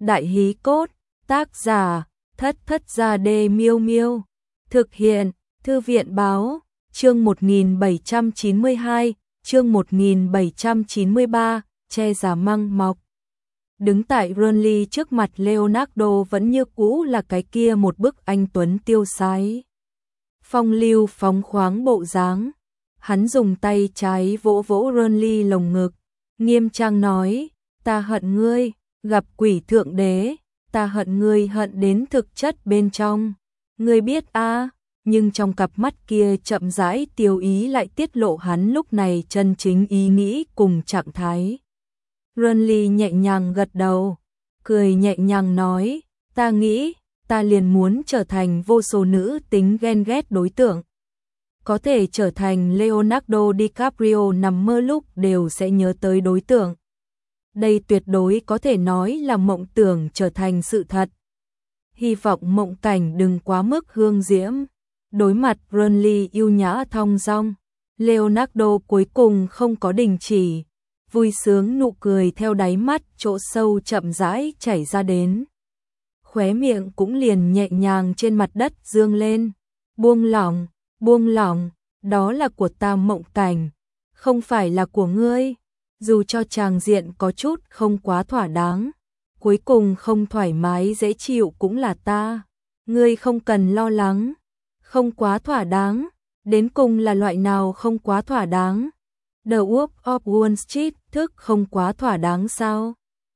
Đại hí cốt, tác giả, Thất Thất Gia Đê Miêu Miêu. Thực hiện, Thư viện báo, chương 1792, chương 1793, che giả măng mọc. Đứng tại Burnley trước mặt Leonardo vẫn như cũ là cái kia một bức anh tuấn tiêu sái. Phong lưu phóng khoáng bộ dáng. Hắn dùng tay trái vỗ vỗ Burnley lồng ngực, nghiêm trang nói, ta hận ngươi, gặp quỷ thượng đế, ta hận ngươi hận đến thực chất bên trong. Ngươi biết à, nhưng trong cặp mắt kia chậm rãi tiêu ý lại tiết lộ hắn lúc này chân chính ý nghĩ cùng trạng thái. Burnley nhẹ nhàng gật đầu, cười nhẹ nhàng nói, ta nghĩ, ta liền muốn trở thành vô số nữ tính ghen ghét đối tượng. Có thể trở thành Leonardo DiCaprio nằm mơ lúc đều sẽ nhớ tới đối tượng. Đây tuyệt đối có thể nói là mộng tưởng trở thành sự thật. Hy vọng mộng cảnh đừng quá mức hương diễm. Đối mặt Burnley yêu nhã thong dong, Leonardo cuối cùng không có đình chỉ. Vui sướng nụ cười theo đáy mắt chỗ sâu chậm rãi chảy ra đến. Khóe miệng cũng liền nhẹ nhàng trên mặt đất dương lên. Buông lỏng, đó là của ta mộng cảnh, không phải là của ngươi. Dù cho tràng diện có chút không quá thỏa đáng, cuối cùng không thoải mái dễ chịu cũng là ta. Ngươi không cần lo lắng. Không quá thỏa đáng, đến cùng là loại nào không quá thỏa đáng? The Wolf of Wall Street thức không quá thỏa đáng sao?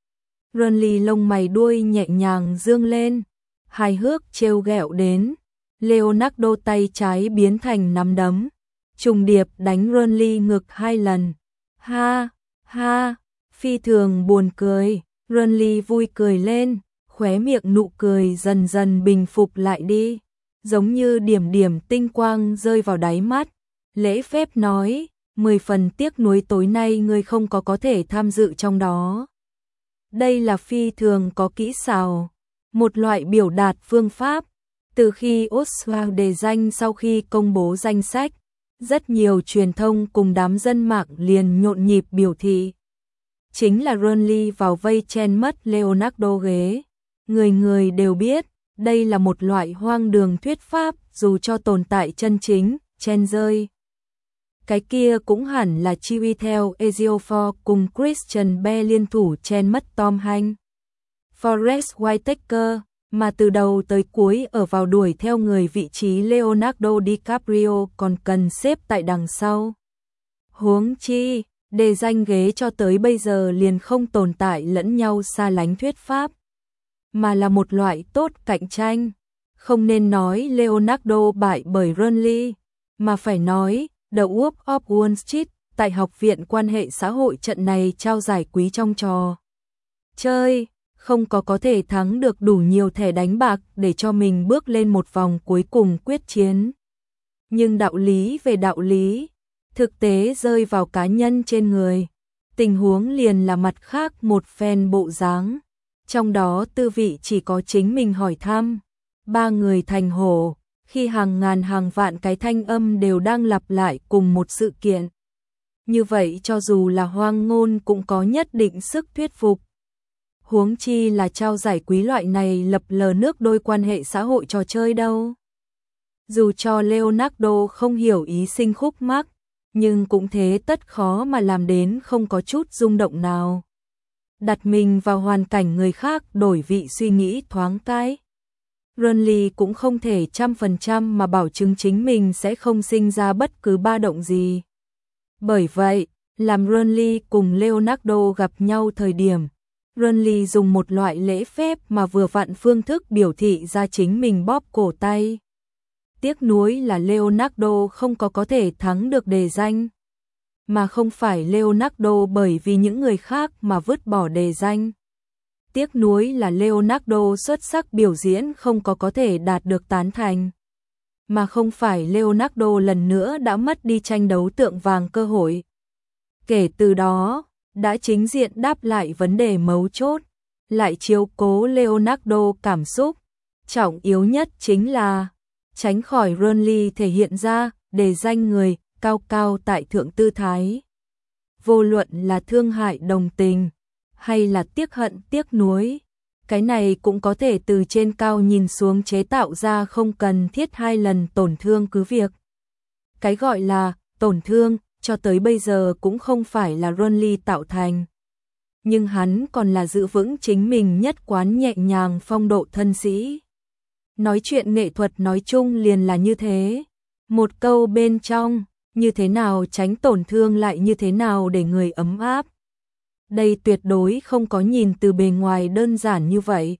Burnley lông mày đuôi nhẹ nhàng dương lên, hài hước trêu ghẹo đến. Leonardo tay trái biến thành nắm đấm, trùng điệp đánh Burnley ngực 2 lần. Ha, ha, phi thường buồn cười. Burnley vui cười lên, khóe miệng nụ cười dần dần bình phục lại đi, giống như điểm điểm tinh quang rơi vào đáy mắt. Lễ phép nói, 10 phần tiếc nuối tối nay ngươi không có thể tham dự trong đó. Đây là phi thường có kỹ xảo, một loại biểu đạt phương pháp. Từ khi Oswald đề danh sau khi công bố danh sách, rất nhiều truyền thông cùng đám dân mạng liền nhộn nhịp biểu thị. Chính là Burnley vào vây chen mất Leonardo ghế. Người người đều biết, đây là một loại hoang đường thuyết pháp, dù cho tồn tại chân chính, chen rơi. Cái kia cũng hẳn là chi uy theo Ejiofor cùng Christian Bale liên thủ chen mất Tom Hanks. Forest Whitaker, mà từ đầu tới cuối ở vào đuổi theo người vị trí Leonardo DiCaprio còn cần xếp tại đằng sau. Huống chi, đề danh ghế cho tới bây giờ liền không tồn tại lẫn nhau xa lánh thuyết pháp, mà là một loại tốt cạnh tranh. Không nên nói Leonardo bại bởi Burnley, mà phải nói The Wolf of Wall Street tại học viện quan hệ xã hội trận này trao giải quý trong trò chơi, không có thể thắng được đủ nhiều thẻ đánh bạc để cho mình bước lên một vòng cuối cùng quyết chiến. Nhưng đạo lý về đạo lý, thực tế rơi vào cá nhân trên người, tình huống liền là mặt khác một phen bộ dáng. Trong đó tư vị chỉ có chính mình hỏi thăm. 3 người thành hổ, khi hàng ngàn hàng vạn cái thanh âm đều đang lặp lại cùng một sự kiện. Như vậy cho dù là hoang ngôn cũng có nhất định sức thuyết phục. Huống chi là trao giải quý loại này lập lờ nước đôi quan hệ xã hội trò chơi đâu. Dù cho Leonardo không hiểu ý sinh khúc mắc, nhưng cũng thế tất khó mà làm đến không có chút rung động nào. Đặt mình vào hoàn cảnh người khác đổi vị suy nghĩ thoáng cái. Burnley cũng không thể 100% mà bảo chứng chính mình sẽ không sinh ra bất cứ ba động gì. Bởi vậy, làm Burnley cùng Leonardo gặp nhau thời điểm, Burnley dùng một loại lễ phép mà vừa vặn phương thức biểu thị ra chính mình bóp cổ tay. Tiếc nuối là Leonardo không có thể thắng được đề danh, mà không phải Leonardo bởi vì những người khác mà vứt bỏ đề danh. Tiếc nuối là Leonardo xuất sắc biểu diễn không có thể đạt được tán thành, mà không phải Leonardo lần nữa đã mất đi tranh đấu tượng vàng cơ hội. Kể từ đó, đã chính diện đáp lại vấn đề mấu chốt, lại chiếu cố Leonardo cảm xúc. Trọng yếu nhất chính là tránh khỏi Burnley thể hiện ra đề danh người cao cao tại thượng tư thái. Vô luận là thương hại đồng tình, hay là tiếc hận tiếc nuối, Cái này cũng có thể từ trên cao nhìn xuống chế tạo ra, không cần thiết 2 lần tổn thương cứ việc. Cái gọi là tổn thương cho tới bây giờ cũng không phải là Ronly tạo thành. Nhưng hắn còn là giữ vững chính mình nhất quán nhẹ nhàng phong độ thân sĩ. Nói chuyện nghệ thuật nói chung liền là như thế. Một câu bên trong, như thế nào tránh tổn thương lại như thế nào để người ấm áp. Đây tuyệt đối không có nhìn từ bề ngoài đơn giản như vậy.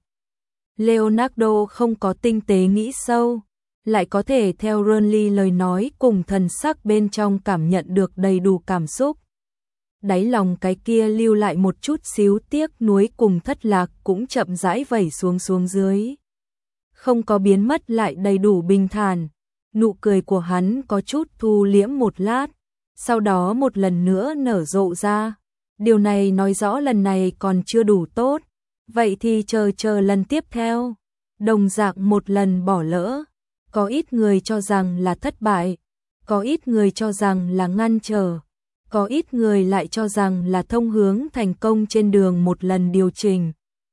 Leonardo không có tinh tế nghĩ sâu, lại có thể theo Ronly lời nói cùng thần sắc bên trong cảm nhận được đầy đủ cảm xúc. Đáy lòng cái kia lưu lại một chút xíu tiếc nuối cùng thất lạc cũng chậm rãi vẩy xuống dưới. Không có biến mất lại đầy đủ bình thản. Nụ cười của hắn có chút thu liễm một lát, sau đó một lần nữa nở rộ ra. Điều này nói rõ lần này còn chưa đủ tốt, vậy thì chờ lần tiếp theo. Đồng dạng một lần bỏ lỡ, có ít người cho rằng là thất bại, có ít người cho rằng là ngăn trở, có ít người lại cho rằng là thông hướng thành công trên đường một lần điều chỉnh.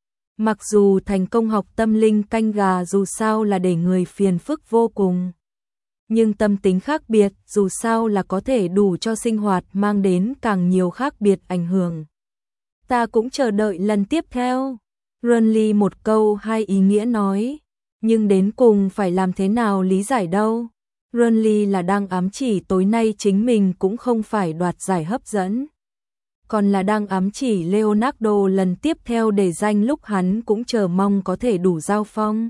Mặc dù thành công học tâm linh canh gà dù sao là để người phiền phức vô cùng, nhưng tâm tính khác biệt dù sao là có thể đủ cho sinh hoạt mang đến càng nhiều khác biệt ảnh hưởng. Ta cũng chờ đợi lần tiếp theo. Ronly một câu hai ý nghĩa nói, nhưng đến cùng phải làm thế nào lý giải đâu. Ronly là đang ám chỉ tối nay chính mình cũng không phải đoạt giải hấp dẫn, còn là đang ám chỉ Leonardo lần tiếp theo để danh lúc hắn cũng chờ mong có thể đủ giao phong.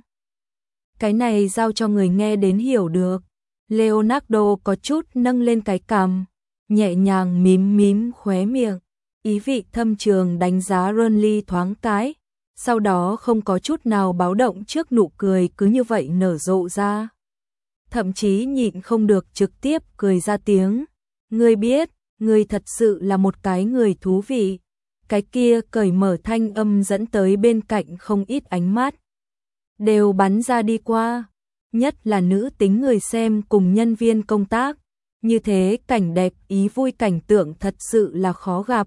Cái này giao cho người nghe đến hiểu được. Leonardo có chút nâng lên cái cằm, nhẹ nhàng mím khóe miệng, ý vị thâm trường đánh giá Ronly thoáng cái, sau đó không có chút nào báo động trước nụ cười cứ như vậy nở rộ ra. Thậm chí nhịn không được trực tiếp cười ra tiếng. Ngươi biết, ngươi thật sự là một cái người thú vị. Cái kia cởi mở thanh âm dẫn tới bên cạnh không ít ánh mắt đều bắn ra đi qua. Nhất là nữ tính người xem cùng nhân viên công tác, như thế cảnh đẹp ý vui cảnh tượng thật sự là khó gặp.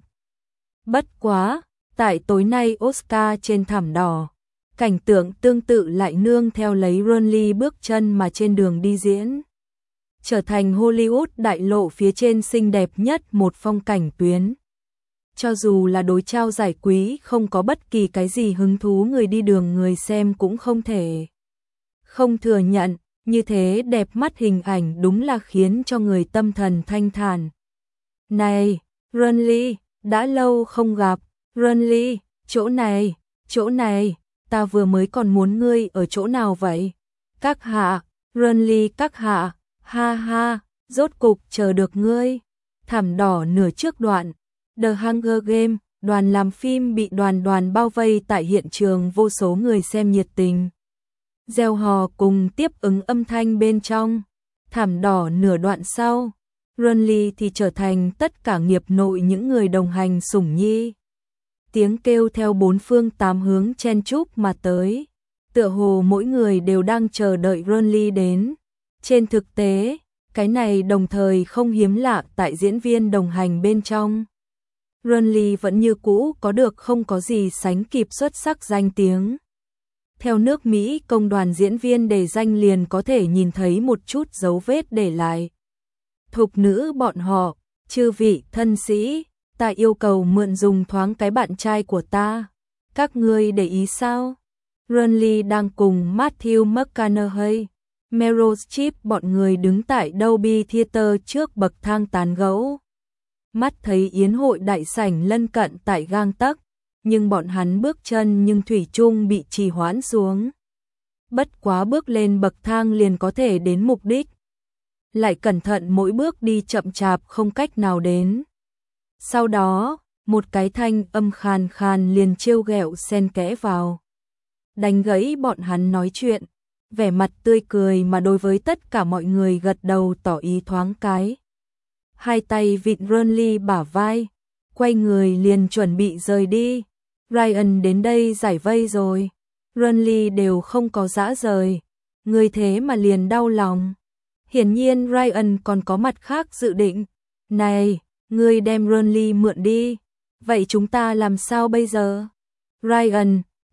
Bất quá, tại tối nay Oscar trên thảm đỏ, cảnh tượng tương tự lại nương theo lấy Ronly bước chân mà trên đường đi diễn, trở thành Hollywood đại lộ phía trên xinh đẹp nhất một phong cảnh tuyến. Cho dù là đối trao giải quý không có bất kỳ cái gì hứng thú, người đi đường người xem cũng không thể không thừa nhận, như thế đẹp mắt hình ảnh đúng là khiến cho người tâm thần thanh thản. Này, Ronly, đã lâu không gặp. Ronly, chỗ này, ta vừa mới còn muốn ngươi ở chỗ nào vậy? Các hạ, Ronly các hạ, ha ha, rốt cục chờ được ngươi. Thảm đỏ nửa trước đoạn, The Hunger Games, đoàn làm phim bị đoàn bao vây tại hiện trường, vô số người xem nhiệt tình reo hò cùng tiếp ứng âm thanh bên trong. Thảm đỏ nửa đoạn sau, Ronly thì trở thành tất cả nghiệp nội những người đồng hành sủng nhi. Tiếng kêu theo bốn phương tám hướng chen chúc mà tới, tựa hồ mỗi người đều đang chờ đợi Ronly đến. Trên thực tế, cái này đồng thời không hiếm lạ tại diễn viên đồng hành bên trong. Ronly vẫn như cũ có được không có gì sánh kịp xuất sắc danh tiếng. Theo nước Mỹ công đoàn diễn viên đề danh liền có thể nhìn thấy một chút dấu vết để lại. Thục nữ bọn họ, chư vị thân sĩ, ta yêu cầu mượn dùng thoáng cái bạn trai của ta. Các ngươi để ý sao? Ronly đang cùng Matthew McConaughey, Meryl Streep bọn người đứng tại Dolby Theater trước bậc thang tán gẫu. Mắt thấy yến hội đại sảnh lân cận tại gang tấc, nhưng bọn hắn bước chân nhưng thủy chung bị trì hoãn xuống. Bất quá bước lên bậc thang liền có thể đến mục đích, lại cẩn thận mỗi bước đi chậm chạp không cách nào đến. Sau đó, một cái thanh âm khàn khàn liền trêu ghẹo xen kẽ vào, đánh gãy bọn hắn nói chuyện, vẻ mặt tươi cười mà đối với tất cả mọi người gật đầu tỏ ý thoáng cái. Hai tay vịn Ronly bả vai, quay người liền chuẩn bị rời đi. Ryan đến đây giải vây rồi. Ronly đều không có dã rời, người thế mà liền đau lòng. Hiển nhiên Ryan còn có mặt khác dự định. Này, ngươi đem Ronly mượn đi, vậy chúng ta làm sao bây giờ? Ryan,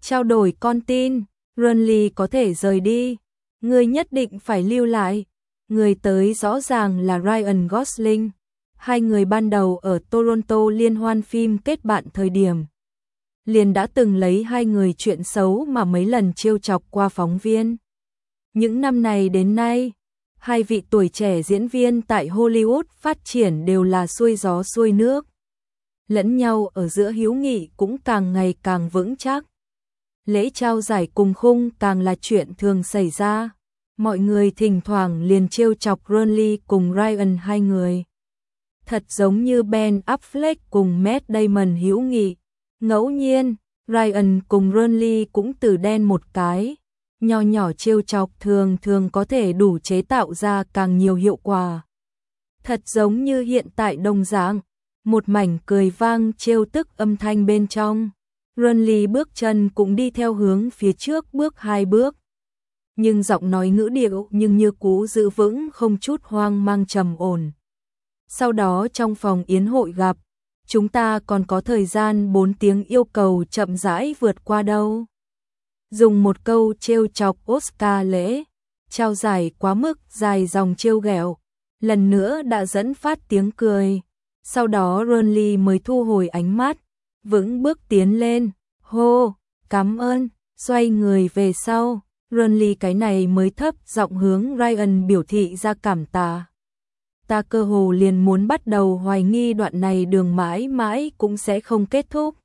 Trao đổi con tin, Renly có thể rời đi. Ngươi nhất định phải lưu lại. Người tới rõ ràng là Ryan Gosling. Hai người ban đầu ở Toronto liên hoan phim kết bạn thời điểm. Liền đã từng lấy hai người chuyện xấu mà mấy lần trêu chọc qua phóng viên. Những năm này đến nay, hai vị tuổi trẻ diễn viên tại Hollywood phát triển đều là xuôi gió xuôi nước. Lẫn nhau ở giữa hữu nghị cũng càng ngày càng vững chắc. Lễ trao giải cùng khung càng là chuyện thường xảy ra. Mọi người thỉnh thoảng liền trêu chọc Renly cùng Ryan hai người. Thật giống như Ben Affleck cùng Matt Damon hữu nghị. Ngẫu nhiên, Ryan cùng Renly cũng từ đen một cái. Nho nhỏ trêu chọc thường thường có thể đủ chế tạo ra càng nhiều hiệu quả. Thật giống như hiện tại đồng dạng, một mảnh cười vang trêu tức âm thanh bên trong. Renly bước chân cũng đi theo hướng phía trước bước 2 bước. Nhưng giọng nói ngữ điệu nhưng như cũ giữ vững không chút hoang mang trầm ổn. Sau đó trong phòng yến hội gặp, chúng ta còn có thời gian 4 tiếng yêu cầu chậm rãi vượt qua đâu. Dùng một câu trêu chọc Oscar lễ trao giải quá mức dài dòng trêu ghẹo, lần nữa đã dẫn phát tiếng cười. Sau đó Renly mới thu hồi ánh mắt, vững bước tiến lên, hô, cảm ơn, xoay người về sau. Renly cái này mới thấp giọng hướng Ryan biểu thị ra cảm tạ. Ta cơ hồ liền muốn bắt đầu hoài nghi đoạn này đường mãi mãi cũng sẽ không kết thúc.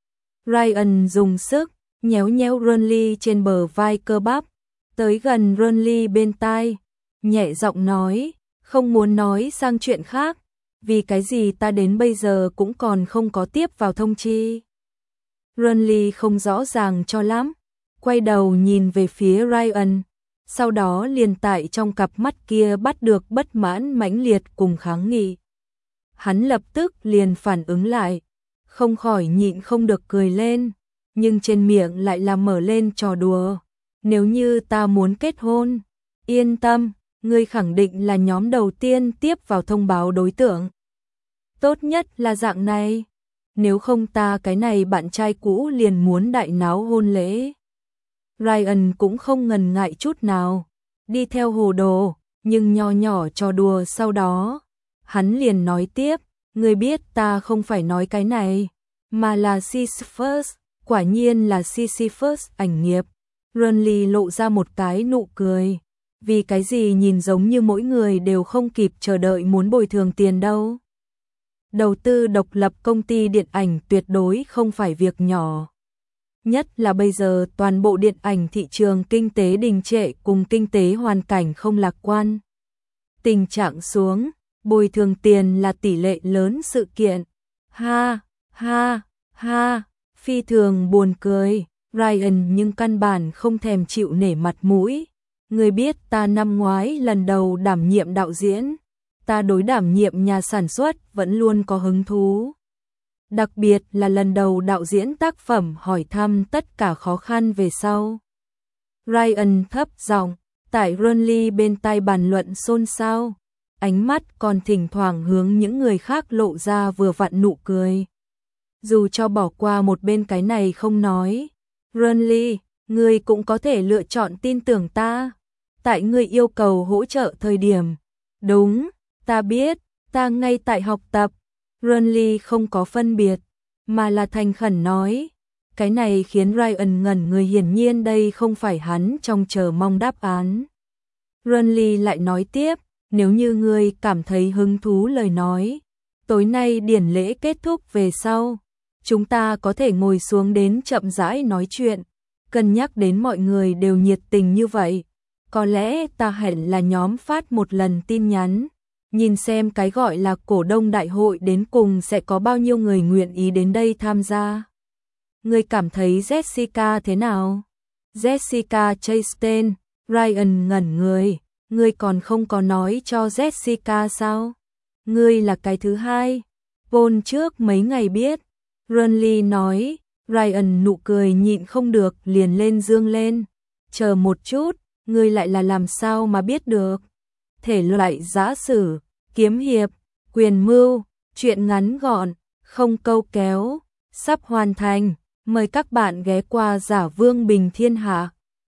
Ryan dùng sức nhéo nhéo Renly trên bờ vai cơ bắp, tới gần Renly bên tai, nhẹ giọng nói, không muốn nói sang chuyện khác, vì cái gì ta đến bây giờ cũng còn không có tiếp vào thông chi. Renly không rõ ràng cho lắm, quay đầu nhìn về phía Ryan, sau đó liền tại trong cặp mắt kia bắt được bất mãn mãnh liệt cùng kháng nghị. Hắn lập tức liền phản ứng lại, không khỏi nhịn không được cười lên, nhưng trên miệng lại là mở lên trò đùa. Nếu như ta muốn kết hôn, yên tâm, ngươi khẳng định là nhóm đầu tiên tiếp vào thông báo đối tượng. Tốt nhất là dạng này, nếu không ta cái này bạn trai cũ liền muốn đại náo hôn lễ. Ryan cũng không ngần ngại chút nào, đi theo hồ đồ, nhưng nho nhỏ trò đùa sau đó. Hắn liền nói tiếp, ngươi biết ta không phải nói cái này, mà là Sisyphus, quả nhiên là Sisyphus ảnh nghiệp. Renly lộ ra một cái nụ cười, vì cái gì nhìn giống như mỗi người đều không kịp chờ đợi muốn bồi thường tiền đâu. Đầu tư độc lập công ty điện ảnh tuyệt đối không phải việc nhỏ. Nhất là bây giờ toàn bộ điện ảnh thị trường kinh tế đình trệ cùng kinh tế hoàn cảnh không lạc quan. Tình trạng xuống, bồi thường tiền là tỷ lệ lớn sự kiện. Ha, ha, ha, phi thường buồn cười. Ryan nhưng căn bản không thèm chịu nể mặt mũi. Người biết ta năm ngoái lần đầu đảm nhiệm đạo diễn, ta đối đảm nhiệm nhà sản xuất vẫn luôn có hứng thú. Đặc biệt là lần đầu đạo diễn tác phẩm hỏi thăm tất cả khó khăn về sau. Ryan thấp giọng, tại Renly bên tai bàn luận xôn xao, ánh mắt còn thỉnh thoảng hướng những người khác lộ ra vừa vặn nụ cười. Dù cho bỏ qua một bên cái này không nói, Renly, ngươi cũng có thể lựa chọn tin tưởng ta. Tại ngươi yêu cầu hỗ trợ thời điểm. Đúng, ta biết, ta ngay tại học tập. Renly không có phân biệt, mà là thành khẩn nói. Cái này khiến Ryan ngẩn người, hiển nhiên đây không phải hắn trong chờ mong đáp án. Renly lại nói tiếp, nếu như ngươi cảm thấy hứng thú lời nói, tối nay điển lễ kết thúc về sau, chúng ta có thể ngồi xuống đến chậm rãi nói chuyện, cân nhắc đến mọi người đều nhiệt tình như vậy. Có lẽ ta hẹn là nhóm phát một lần tin nhắn, nhìn xem cái gọi là cổ đông đại hội đến cùng sẽ có bao nhiêu người nguyện ý đến đây tham gia. Ngươi cảm thấy Jessica thế nào? Jessica Chastain, Ryan ngẩn người, ngươi còn không có nói cho Jessica sao? Ngươi là cái thứ hai. Paul trước mấy ngày biết. Renly nói, Ryan nụ cười nhịn không được liền lên dương lên. Chờ một chút, ngươi lại là làm sao mà biết được? Thể loại giã sử, kiếm hiệp, quyền mưu, truyện ngắn gọn, không câu kéo, sắp hoàn thành. Mời các bạn ghé qua Giả Vương Bình Thiên Hạ.